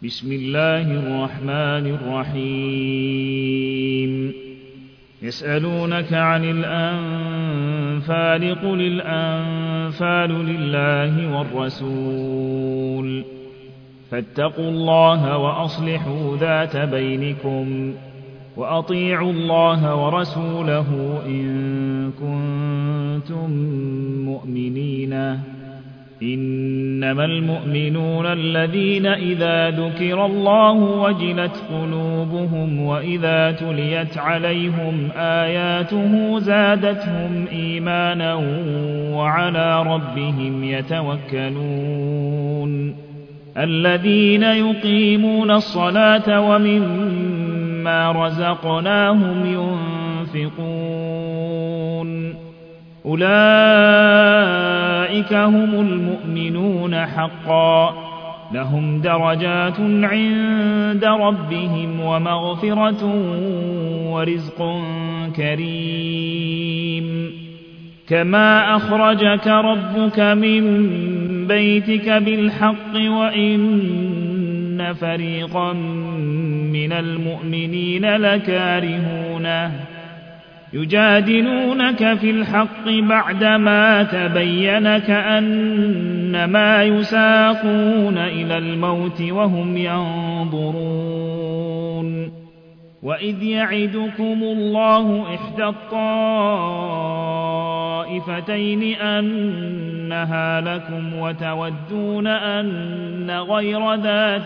بسم الله الرحمن الرحيم يسألونك عن الأنفال قل الأنفال لله والرسول فاتقوا الله وأصلحوا ذات بينكم وأطيعوا الله ورسوله إن كنتم مؤمنين إنما المؤمنون الذين إذا ذكر الله وجلت قلوبهم وإذا تليت عليهم آياته زادتهم إيمانا وعلى ربهم يتوكلون الذين يقيمون الصلاة ومما رزقناهم ينفقون أولئك هم المؤمنون حقا لهم درجات عند ربهم ومغفرة ورزق كريم كما أخرجك ربك من بيتك بالحق وإن فريقا من المؤمنين لكارهونه يجادلونك في الحق بعدما تبين كأنما يساقون إلى الموت وهم ينظرون وإذ يعدكم الله إحدى الطائفتين أنها لكم وتودون أن غير ذات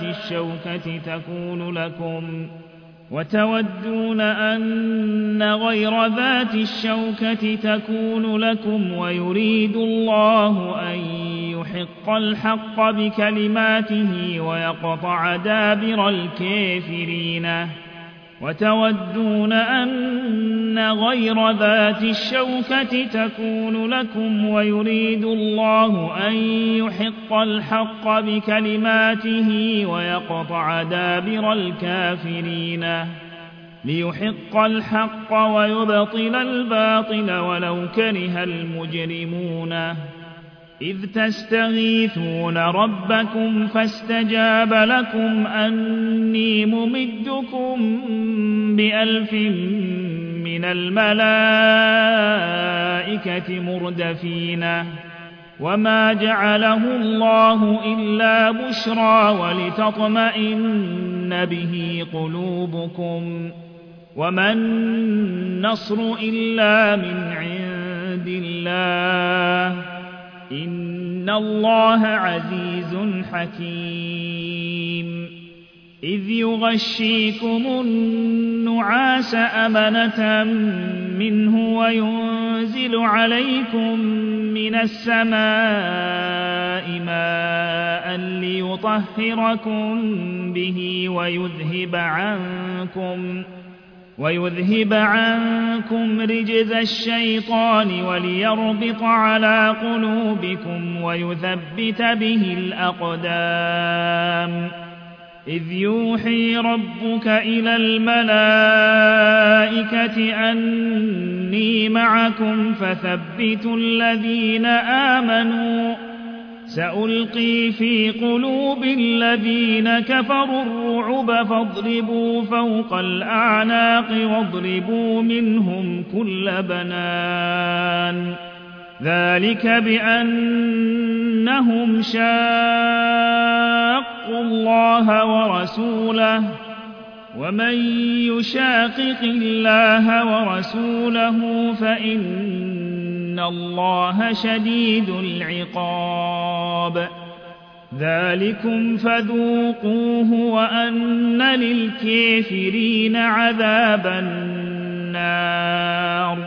الشوكة تكون لكم ويريد الله أن يحق الحق بكلماته ويقطع دابر الكافرين وتودون أن غير ذات الشوكة تكون لكم ويريد الله أن يحق الحق بكلماته ويقطع دابر الكافرين ليحق الحق ويبطل الباطل ولو كره المجرمون إذ تستغيثون ربكم فاستجاب لكم أني ممدكم ب1000 من الملائكة مردفين وما جعله الله إلا بشرى ولتطمئن به قلوبكم وما النصر إلا من عند الله إن الله عزيز حكيم إذ يغشيكم النعاس أمنة منه وينزل عليكم من السماء ماء ليطهركم به ويذهب عنكم رجز الشيطان وليربط على قلوبكم ويثبت به الأقدام إذ يوحي ربك إلى الملائكة أني معكم فثبتوا الذين آمنوا سألقي في قلوب الذين كفروا الرعب فاضربوا فوق الأعناق واضربوا منهم كل بنان ذلك بأنهم شاقوا الله ورسوله ومن يشاقق الله ورسوله فإن الله شديد العقاب ذلكم فذوقوه وأن للكافرين عذاب النار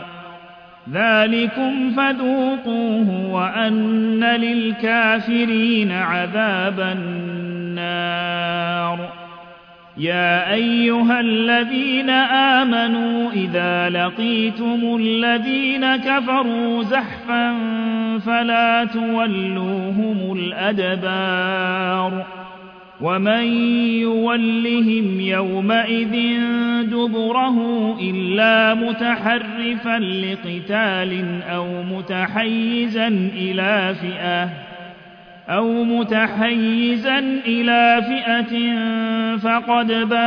يا أيها الذين آمنوا إذا لقيتم الذين كفروا زحفا فلا تولوهم الأدبار ومن يولهم يومئذ دبره إلا متحرفا لقتال أو متحيزا إلى فئة أو متحيزا إلى فئة فقد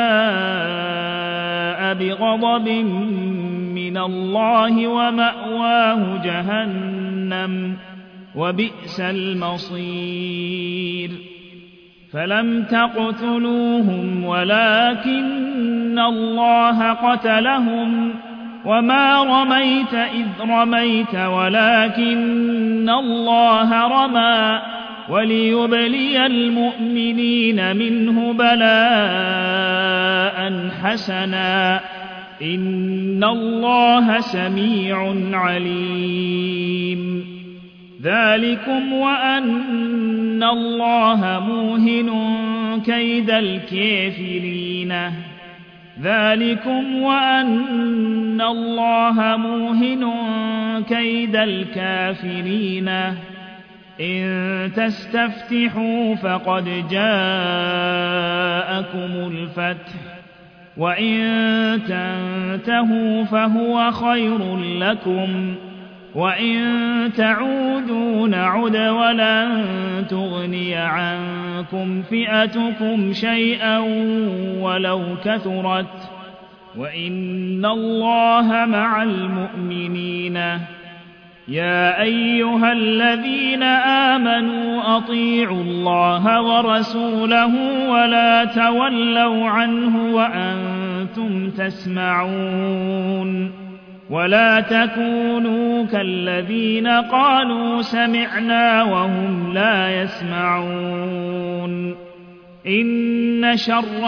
باء بغضب من الله ومأواه جهنم وبئس المصير فلم تقتلوهم ولكن الله قتلهم وما رميت إذ رميت ولكن الله رمى وليبلي المؤمنين منه بلاء حسنا إن الله سميع عليم ذلكم وأن الله موهن كيد الكافرين ذلكم وأن الله موهن كيد الكافرين إن تستفتحوا فقد جاءكم الفتح وإن تنتهوا فهو خير لكم وإن تعودوا نعد ولن تغني عنكم فئتكم شيئا ولو كثرت وإن الله مع المؤمنين يا أيها الذين آمنوا أطيعوا الله ورسوله ولا تولوا عنه وأنتم تسمعون ولا تكونوا كالذين قالوا سمعنا وهم لا يسمعون إن شر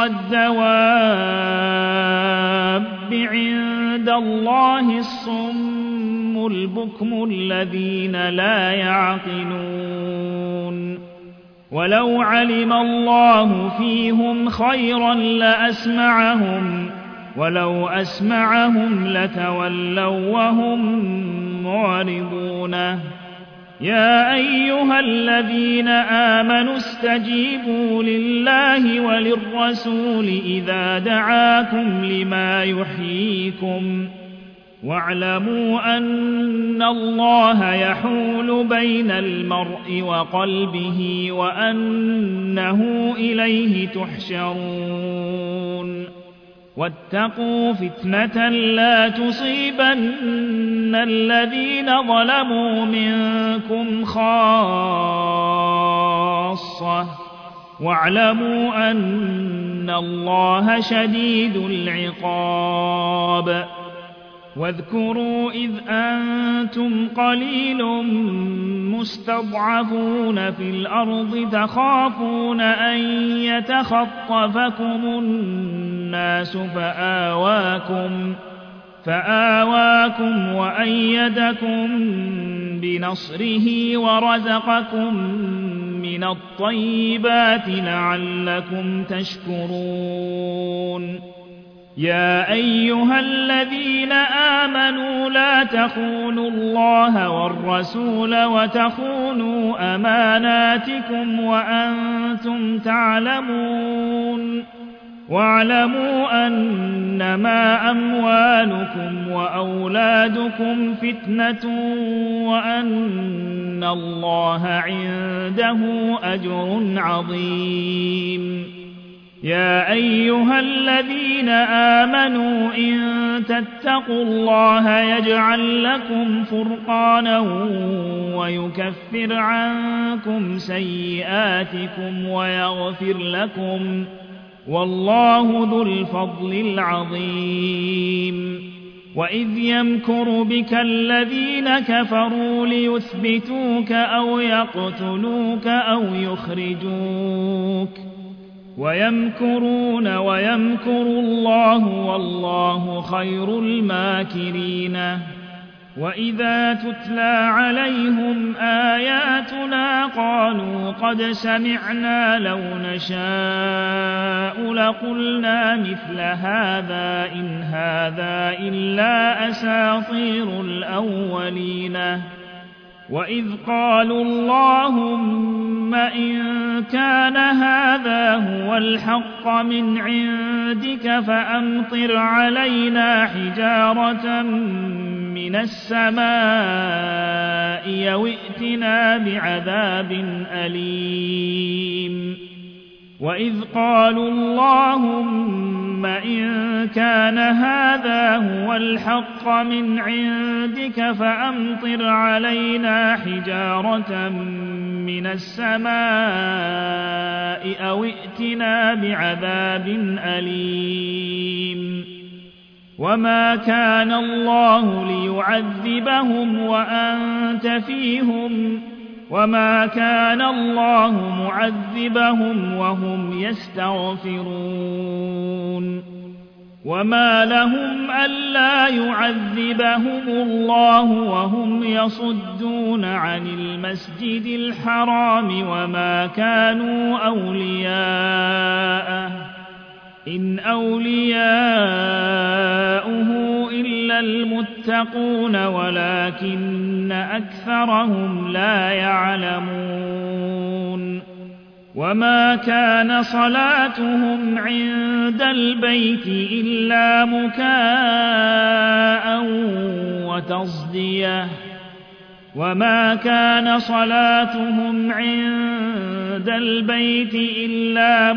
الدواب عند الله الصم البكم الذين لا يعقلون ولو علم الله فيهم خيرا لأسمعهم ولو أسمعهم لتولوا وهم معرضون يا أيها الذين آمنوا استجيبوا لله وللرسول إذا دعاكم لما يحييكم واعلموا أن الله يحول بين المرء وقلبه وأنه إليه تحشرون واتقوا فتنة لا تصيبن الذين ظلموا منكم خاصة واعلموا أن الله شديد العقاب واذكروا إذ أنتم قليل مستضعفون في الأرض تخافون أن يتخطفكم الناس فآواكم وأيدكم بنصره ورزقكم من الطيبات لعلكم تشكرون يا أيها الذين آمنوا لا تخونوا الله والرسول وتخونوا أماناتكم وأنتم تعلمون واعلموا أنما أموالكم وأولادكم فتنة وأن الله عنده أجر عظيم يا أيها الذين آمنوا إن تتقوا الله يجعل لكم فرقانا ويكفر عنكم سيئاتكم ويغفر لكم والله ذو الفضل العظيم وإذ يمكر بك الذين كفروا ليثبتوك أو يقتلوك أو يخرجوك ويمكرون ويمكر الله والله خير الماكرين وإذا تتلى عليهم آياتنا قالوا قد سمعنا لو نشاء لقلنا مثل هذا إن هذا إلا أساطير الأولين وإذ قالوا اللهم إن كان هذا هو الحق من عندك فأمطر علينا حجارة من السماء أو ائتنا بعذاب أليم وإذ قالوا اللهم إن كان هذا هو الحق من عندك فأمطر علينا حجارة من السماء أو ائتنا بعذاب أليم وما كان الله ليعذبهم وأنت فيهم وما كان الله معذبهم وهم يستغفرون وما لهم ألا يعذبهم الله وهم يصدون عن المسجد الحرام وما كانوا أولياءه إن أولياؤه إلا المتقون ولكن أكثرهم لا يعلمون وما كان صلاتهم عند البيت إلا مكاء وتصديه وما كان صلاتهم عند البيت إلا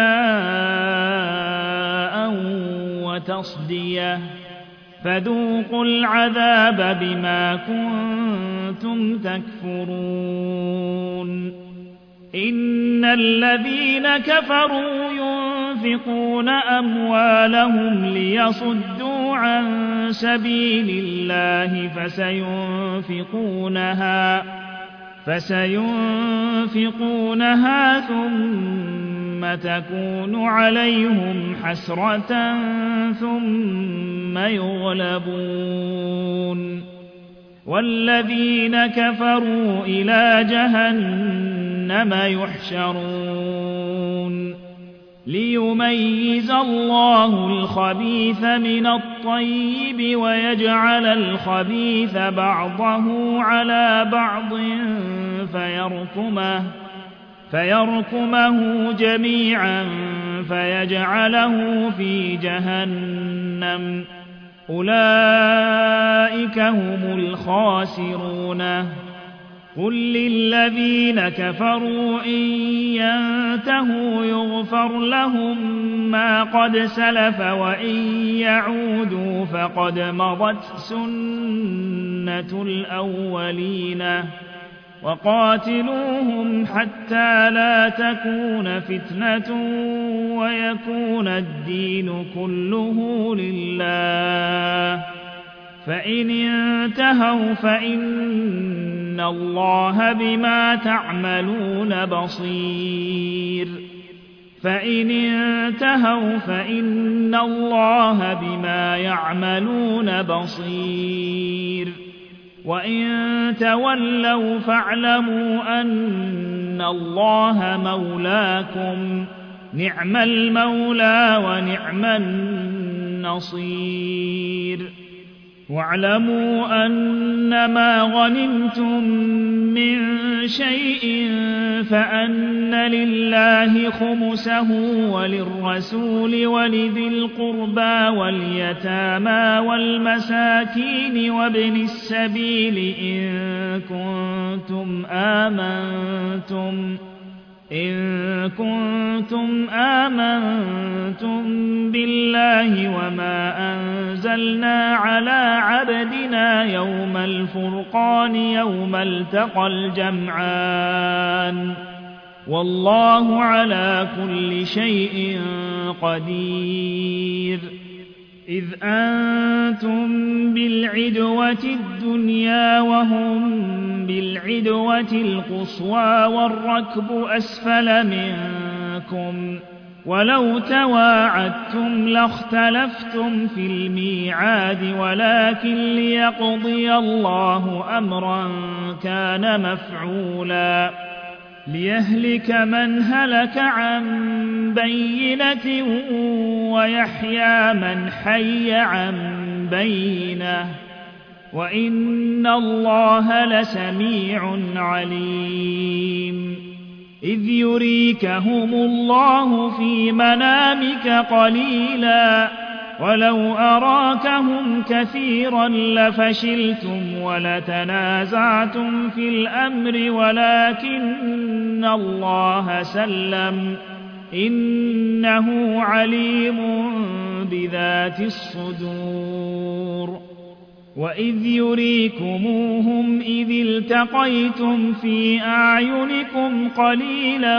مكاء وتصديه فذوقوا العذاب بما كنتم تكفرون إن الذين كفروا ينفقون أموالهم ليصدوا عن سبيل الله فسينفقونها ثم تكون عليهم حسرة ثم يغلبون والذين كفروا إلى جهنم يحشرون ليميز الله الخبيث من الطيب ويجعل الخبيث بعضه على بعض فيركمه جميعا فيجعله في جهنم أولئك هم الخاسرون قل للذين كفروا إن ينتهوا يغفر لهم ما قد سلف وإن يعودوا فقد مضت سنة الأولين وقاتلوهم حتى لا تكون فتنة ويكون الدين كله لله فإن انتهوا فإن الله بما تعملون بصير وإن تولوا فاعلموا أن الله مولاكم نعم المولى ونعم النصير واعلموا أنما غنمتم من شيء فأن لله خمسه وللرسول ولذي القربى واليتامى والمساكين وابن السبيل إن كنتم آمنتم بالله وما أنزلنا على عبدنا يوم الفرقان يوم التقى الجمعان والله على كل شيء قدير إذ أنتم بالعدوة الدنيا وهم بالعدوة القصوى والركب أسفل منكم ولو تواعدتم لاختلفتم في الميعاد ولكن ليقضي الله أمرا كان مفعولا ليهلك من هلك عن بينة ويحيى من حي عن بينة وإن الله لسميع عليم إذ يريكهم الله في منامك قليلا ولو أراكهم كثيرا لفشلتم ولتنازعتم في الأمر ولكن الله سلم إنه عليم بذات الصدور وإذ يريكموهم إذ التقيتم في أعينكم قليلا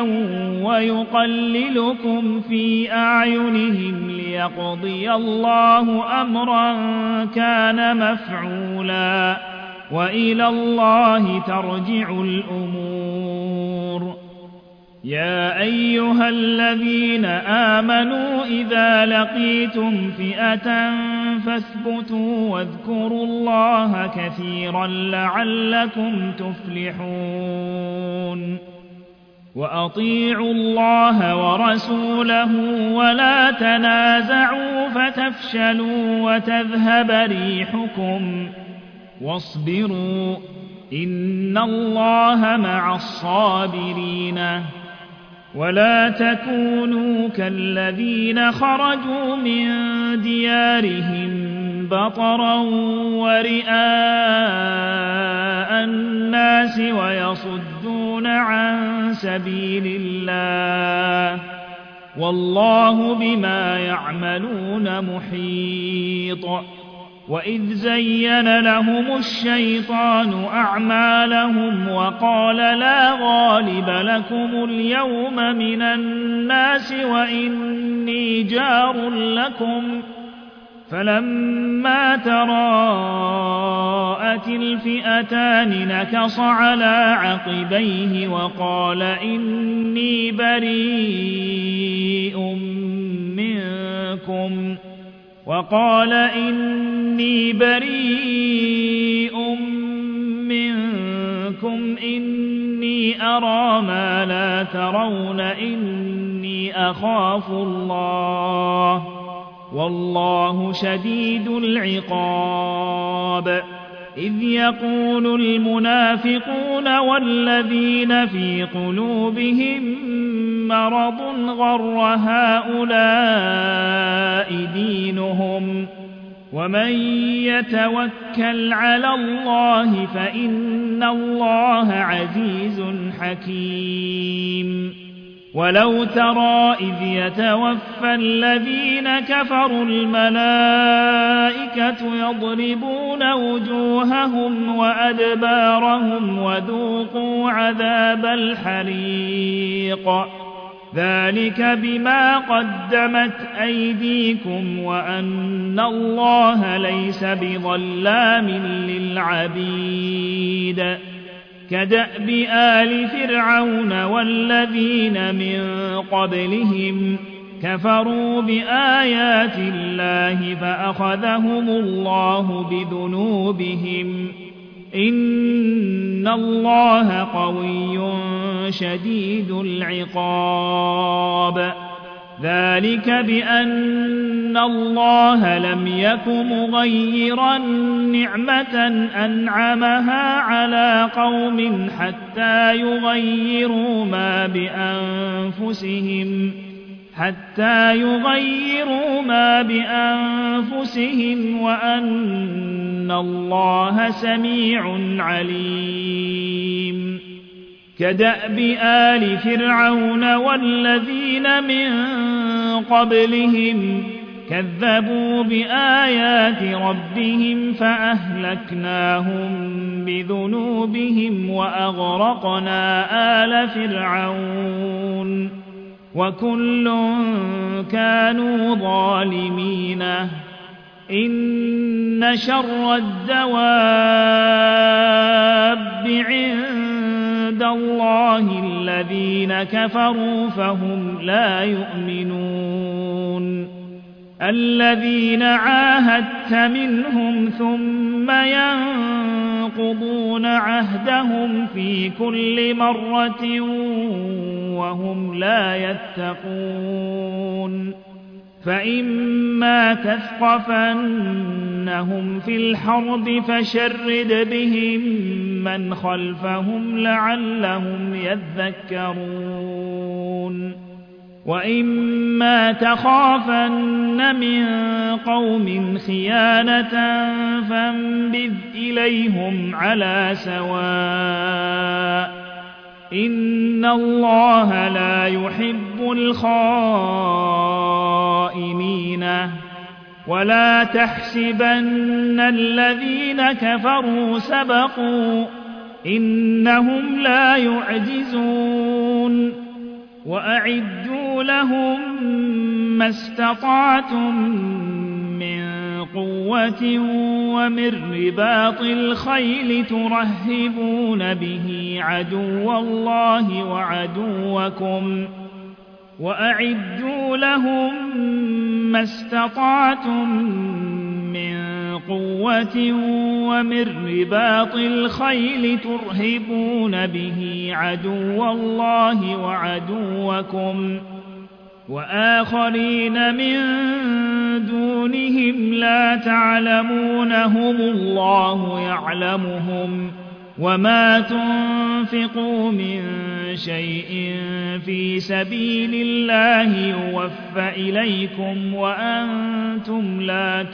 ويقللكم في أعينهم ليقضي الله أمرا كان مفعولا وإلى الله ترجع الأمور يا أيها الذين آمنوا إذا لقيتم فئة فاثبتوا واذكروا الله كثيرا لعلكم تفلحون وأطيعوا الله ورسوله ولا تنازعوا فتفشلوا وتذهب ريحكم واصبروا إن الله مع الصابرين ولا تكونوا كالذين خرجوا من ديارهم بطرا ورئاء الناس ويصدون عن سبيل الله والله بما يعملون محيط وإذ زين لهم الشيطان أعمالهم وقال لا غالب لكم اليوم من الناس وإني جار لكم فلما تراءت الفئتان نكص على عقبيه وقال إني بريء منكم إني أرى ما لا ترون إني أخاف الله والله شديد العقاب إذ يقول المنافقون والذين في قلوبهم مرض غر هؤلاء دينهم ومن يتوكل على الله فإن الله عزيز حكيم ولو ترى إذ يتوفى الذين كفروا الملائكة يضربون وجوههم وأدبارهم وذوقوا عذاب الحريق ذلك بما قدمت أيديكم وأن الله ليس بظلام للعبيد كدأب آل فرعون والذين من قبلهم كفروا بآيات الله فأخذهم الله بذنوبهم إن الله قوي شديد العقاب ذلك بأن الله لم يك مغيرا نعمة أنعمها على قوم حتى يغيروا ما بأنفسهم وأن الله سميع عليم كدأب آل فرعون والذين من قبلهم كذبوا بآيات ربهم فأهلكناهم بذنوبهم وأغرقنا آل فرعون وكل كانوا ظالمين إن شر الدواب عند الله الذين كفروا فهم لا يؤمنون الذين عاهدت منهم ثم ينقضون عهدهم في كل مرة وهم لا يتقون فإما تثقفنهم في الحرب فشرد بهم من خلفهم لعلهم يذكرون وإما تخافن من قوم خيانة فانبذ إليهم على سواء إن الله لا يحب الخائنين ولا تحسبن الذين كفروا سبقوا إنهم لا يعجزون وأعدوا لهم ما استطعتم من قوة ومن رباط الخيل ترهبون به عدو الله وعدوكم وأعدوا لهم ما استطعتم من قوة ومن رباط الخيل ترهبون به عدو الله وعدوكم وآخرين من دونهم لا تعلمونهم الله يعلمهم وما تنفقوا من شيء في سبيل الله يوفى إليكم وأنتم لا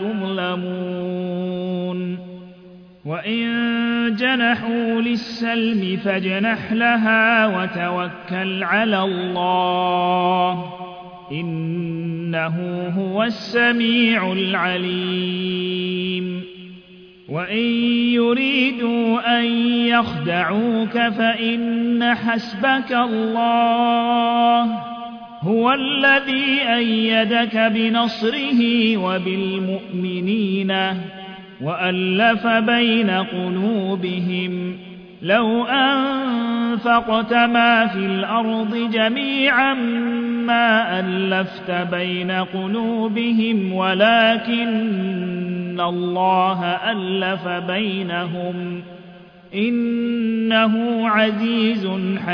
تظلمون وإن جنحوا للسلم فاجنح لها وتوكل على الله إنه هو السميع العليم وإن يريدوا أن يخدعوك فإن حسبك الله هو الذي أيدك بنصره وبالمؤمنين وألف بين قلوبهم لو أنفقت ما في الأرض جميعا ما ألفت بين قلوبهم ولكن الله ألف بينهم إنه عزيز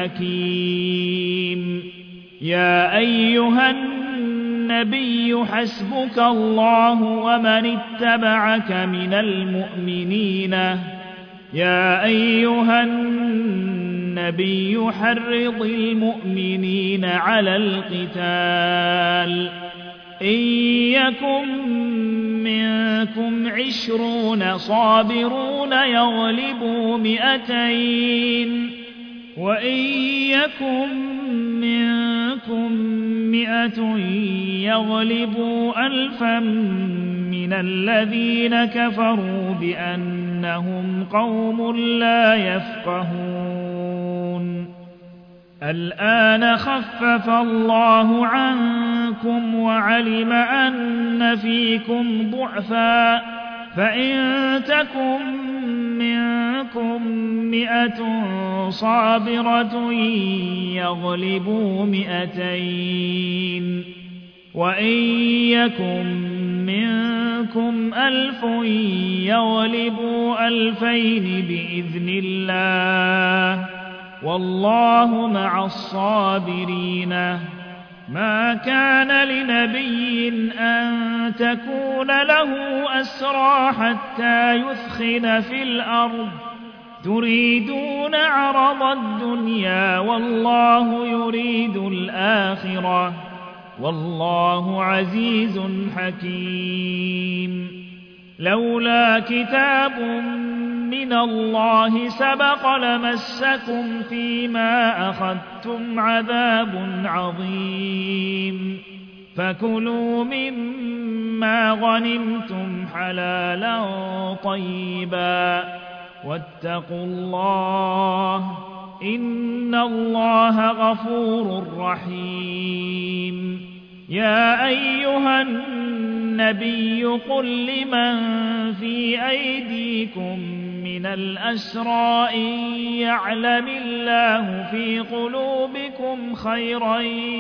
حكيم يا أيها النبي حسبك الله ومن اتبعك من المؤمنين يا أيها النبي حرض المؤمنين على القتال إن يكن منكم 20 صابرون يغلبوا 200 وإن يكن منكم 100 يغلبوا 1000 من الذين كفروا بأنهم قوم لا يفقهون الآن خفف الله عنكم وعلم أن فيكم ضعفا فإن تكن منكم 100 صابرة يغلبوا 200 وإن يكن منكم 1000 يغلبوا 2000 بإذن الله والله مع الصابرين ما كان لنبي أن تكون له أسرى حتى يثخن في الأرض تريدون عرض الدنيا والله يريد الآخرة والله عزيز حكيم لولا كتاب من الله سبق لمسكم فيما أخذتم عذاب عظيم فكلوا مما غنمتم حلالا طيبا واتقوا الله إن الله غفور رحيم يا أيها النبي قل لمن في أيديكم من الأسرى إن يعلم الله في قلوبكم خيرا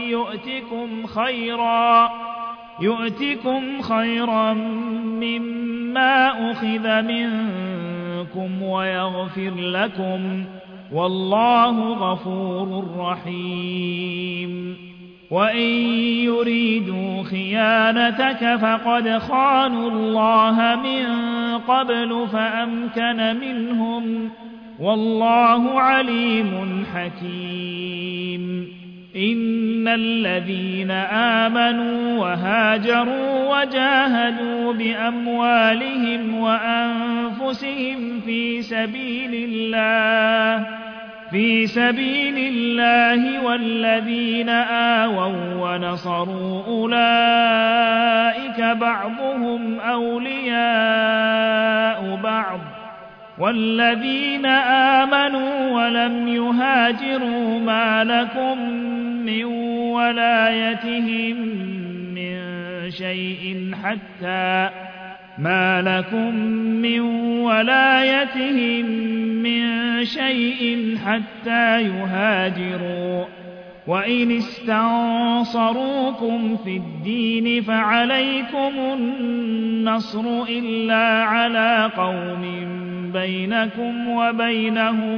يؤتكم خيرا مما أخذ منكم ويغفر لكم والله غفور رحيم وإن يريدوا خيانتك فقد خانوا الله من قبل فأمكن منهم والله عليم حكيم إن الذين آمنوا وهاجروا وجاهدوا بأموالهم وأنفسهم في سبيل الله والذين آووا ونصروا أولئك بعضهم أولياء بعض والذين آمنوا ولم يهاجروا ما لكم من ولايتهم من شيء حتى يهاجروا وإن استنصروكم في الدين فعليكم النصر إلا على قوم بينكم وبينهم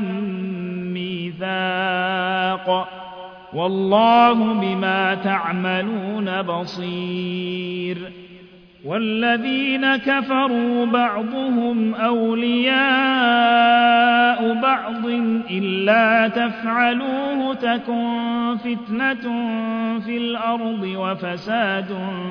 ميثاق والله بما تعملون بصير والذين كفروا بعضهم أولياء بعض إلا تفعلوه تكن فتنة في الأرض وفساد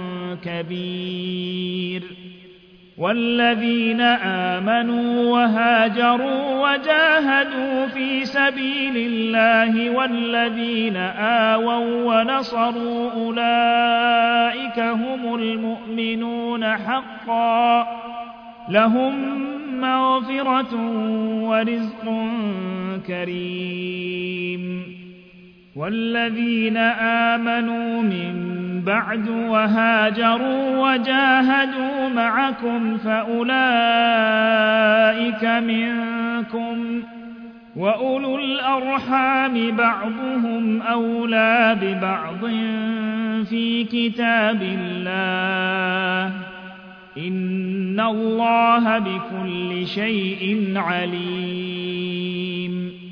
كبير والذين آمنوا وهاجروا وجاهدوا في سبيل الله والذين آووا ونصروا أولئك هم المؤمنون حقا لهم مغفرة ورزق كريم والذين آمنوا من بعد وهاجروا وجاهدوا معكم فأولئك منكم وأولو الأرحام بعضهم أولى ببعض في كتاب الله إن الله بكل شيء عليم